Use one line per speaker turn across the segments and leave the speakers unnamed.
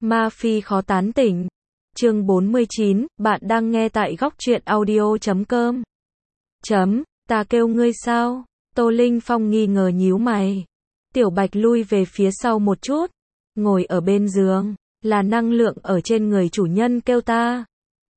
Ma Phi khó tán tỉnh. Chương 49, bạn đang nghe tại góc truyện audio.com. Ta kêu ngươi sao? Tô Linh Phong nghi ngờ nhíu mày. Tiểu Bạch lui về phía sau một chút, ngồi ở bên giường, là năng lượng ở trên người chủ nhân kêu ta.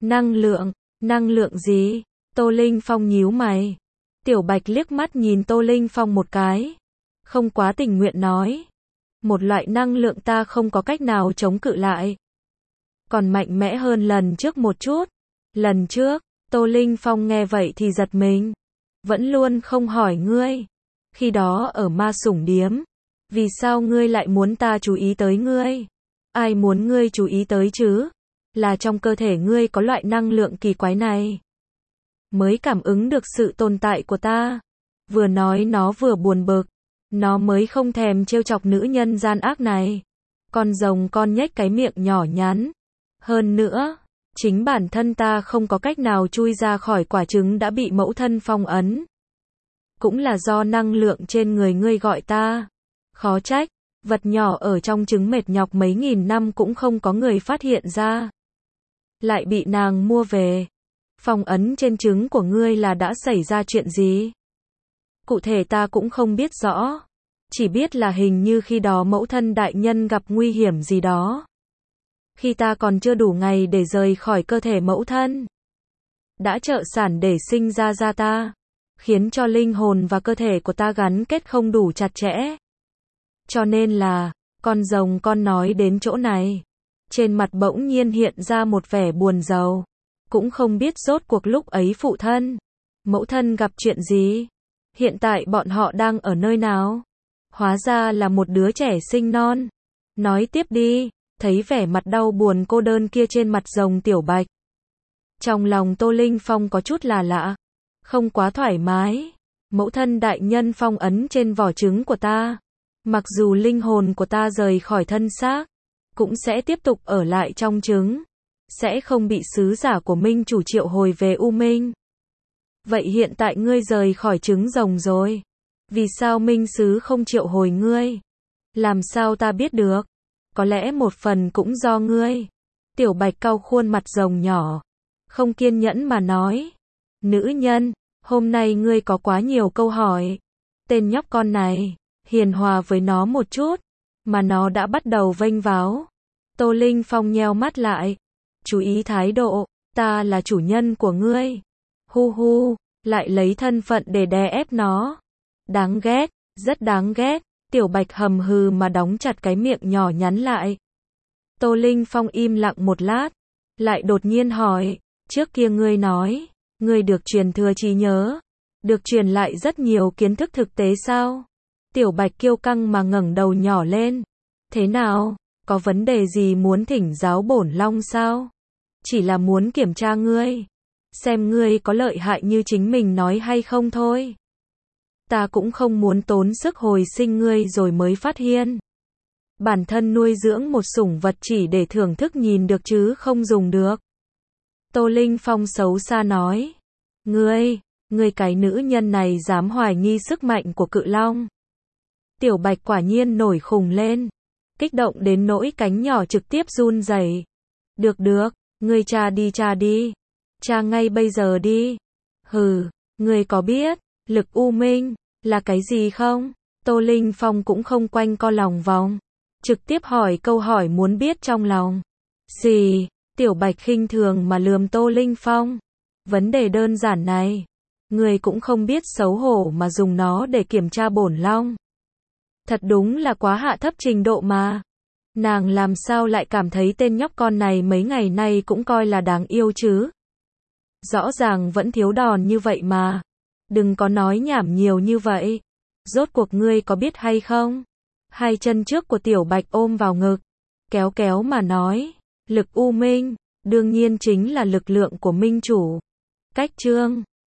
Năng lượng gì? Tô Linh Phong nhíu mày. Tiểu Bạch liếc mắt nhìn Tô Linh Phong một cái, không quá tình nguyện nói. Một loại năng lượng ta không có cách nào chống cự lại. Còn mạnh mẽ hơn lần trước một chút. Lần trước, Tô Linh Phong nghe vậy thì giật mình. Vẫn luôn không hỏi ngươi. Khi đó ở Ma Sủng Điếm, vì sao ngươi lại muốn ta chú ý tới ngươi? Ai muốn ngươi chú ý tới chứ? Là trong cơ thể ngươi có loại năng lượng kỳ quái này, mới cảm ứng được sự tồn tại của ta. Vừa nói nó vừa buồn bực. Nó mới không thèm trêu chọc nữ nhân gian ác này. Con rồng con nhếch cái miệng nhỏ nhắn. Hơn nữa, chính bản thân ta không có cách nào chui ra khỏi quả trứng đã bị mẫu thân phong ấn. Cũng là do năng lượng trên người ngươi gọi ta. Khó trách, vật nhỏ ở trong trứng mệt nhọc mấy nghìn năm cũng không có người phát hiện ra. Lại bị nàng mua về. Phong ấn trên trứng của ngươi là đã xảy ra chuyện gì? Cụ thể ta cũng không biết rõ. Chỉ biết là hình như khi đó mẫu thân đại nhân gặp nguy hiểm gì đó. Khi ta còn chưa đủ ngày để rời khỏi cơ thể mẫu thân, đã trợ sản để sinh ra ta, khiến cho linh hồn và cơ thể của ta gắn kết không đủ chặt chẽ. Cho nên là, con rồng con nói đến chỗ này, trên mặt bỗng nhiên hiện ra một vẻ buồn rầu. Cũng không biết rốt cuộc lúc ấy phụ thân, mẫu thân gặp chuyện gì. Hiện tại bọn họ đang ở nơi nào? Hóa ra là một đứa trẻ sinh non. Nói tiếp đi. Thấy vẻ mặt đau buồn cô đơn kia trên mặt rồng Tiểu Bạch, trong lòng Tô Linh Phong có chút là lạ, không quá thoải mái. Mẫu thân đại nhân phong ấn trên vỏ trứng của ta, mặc dù linh hồn của ta rời khỏi thân xác, cũng sẽ tiếp tục ở lại trong trứng, sẽ không bị sứ giả của Minh chủ triệu hồi về U Minh. Vậy hiện tại ngươi rời khỏi trứng rồng rồi, vì sao Minh sứ không triệu hồi ngươi? Làm sao ta biết được? Có lẽ một phần cũng do ngươi. Tiểu Bạch cau khuôn mặt rồng nhỏ, không kiên nhẫn mà nói. Nữ nhân, hôm nay ngươi có quá nhiều câu hỏi. Tên nhóc con này, hiền hòa với nó một chút, mà nó đã bắt đầu vênh váo. Tô Linh Phong nheo mắt lại. Chú ý thái độ, ta là chủ nhân của ngươi. Hu hu, lại lấy thân phận để đè ép nó. Đáng ghét, rất đáng ghét. Tiểu Bạch hầm hừ mà đóng chặt cái miệng nhỏ nhắn lại. Tô Linh Phong im lặng một lát, lại đột nhiên hỏi, trước kia ngươi nói, ngươi được truyền thừa trí nhớ, được truyền lại rất nhiều kiến thức thực tế sao? Tiểu Bạch kiêu căng mà ngẩng đầu nhỏ lên. Thế nào, có vấn đề gì muốn thỉnh giáo bổn long sao? Chỉ là muốn kiểm tra ngươi, xem ngươi có lợi hại như chính mình nói hay không thôi. Ta cũng không muốn tốn sức hồi sinh ngươi rồi mới phát hiện. Bản thân nuôi dưỡng một sủng vật chỉ để thưởng thức nhìn được chứ không dùng được. Tô Linh Phong xấu xa nói. Ngươi cái nữ nhân này dám hoài nghi sức mạnh của cự long. Tiểu Bạch quả nhiên nổi khùng lên. Kích động đến nỗi cánh nhỏ trực tiếp run rẩy. Được, ngươi tra đi. Tra ngay bây giờ đi. Hừ, ngươi có biết lực U Minh là cái gì không? Tô Linh Phong cũng không quanh co lòng vòng, trực tiếp hỏi câu hỏi muốn biết trong lòng. Xì, Tiểu Bạch khinh thường mà lườm Tô Linh Phong. Vấn đề đơn giản này, người cũng không biết xấu hổ mà dùng nó để kiểm tra bổn long. Thật đúng là quá hạ thấp trình độ mà. Nàng làm sao lại cảm thấy tên nhóc con này mấy ngày nay cũng coi là đáng yêu chứ? Rõ ràng vẫn thiếu đòn như vậy mà. Đừng có nói nhảm nhiều như vậy. Rốt cuộc ngươi có biết hay không? Hai chân trước của Tiểu Bạch ôm vào ngực, kéo kéo mà nói. Lực U Minh, đương nhiên chính là lực lượng của Minh chủ. Cách chương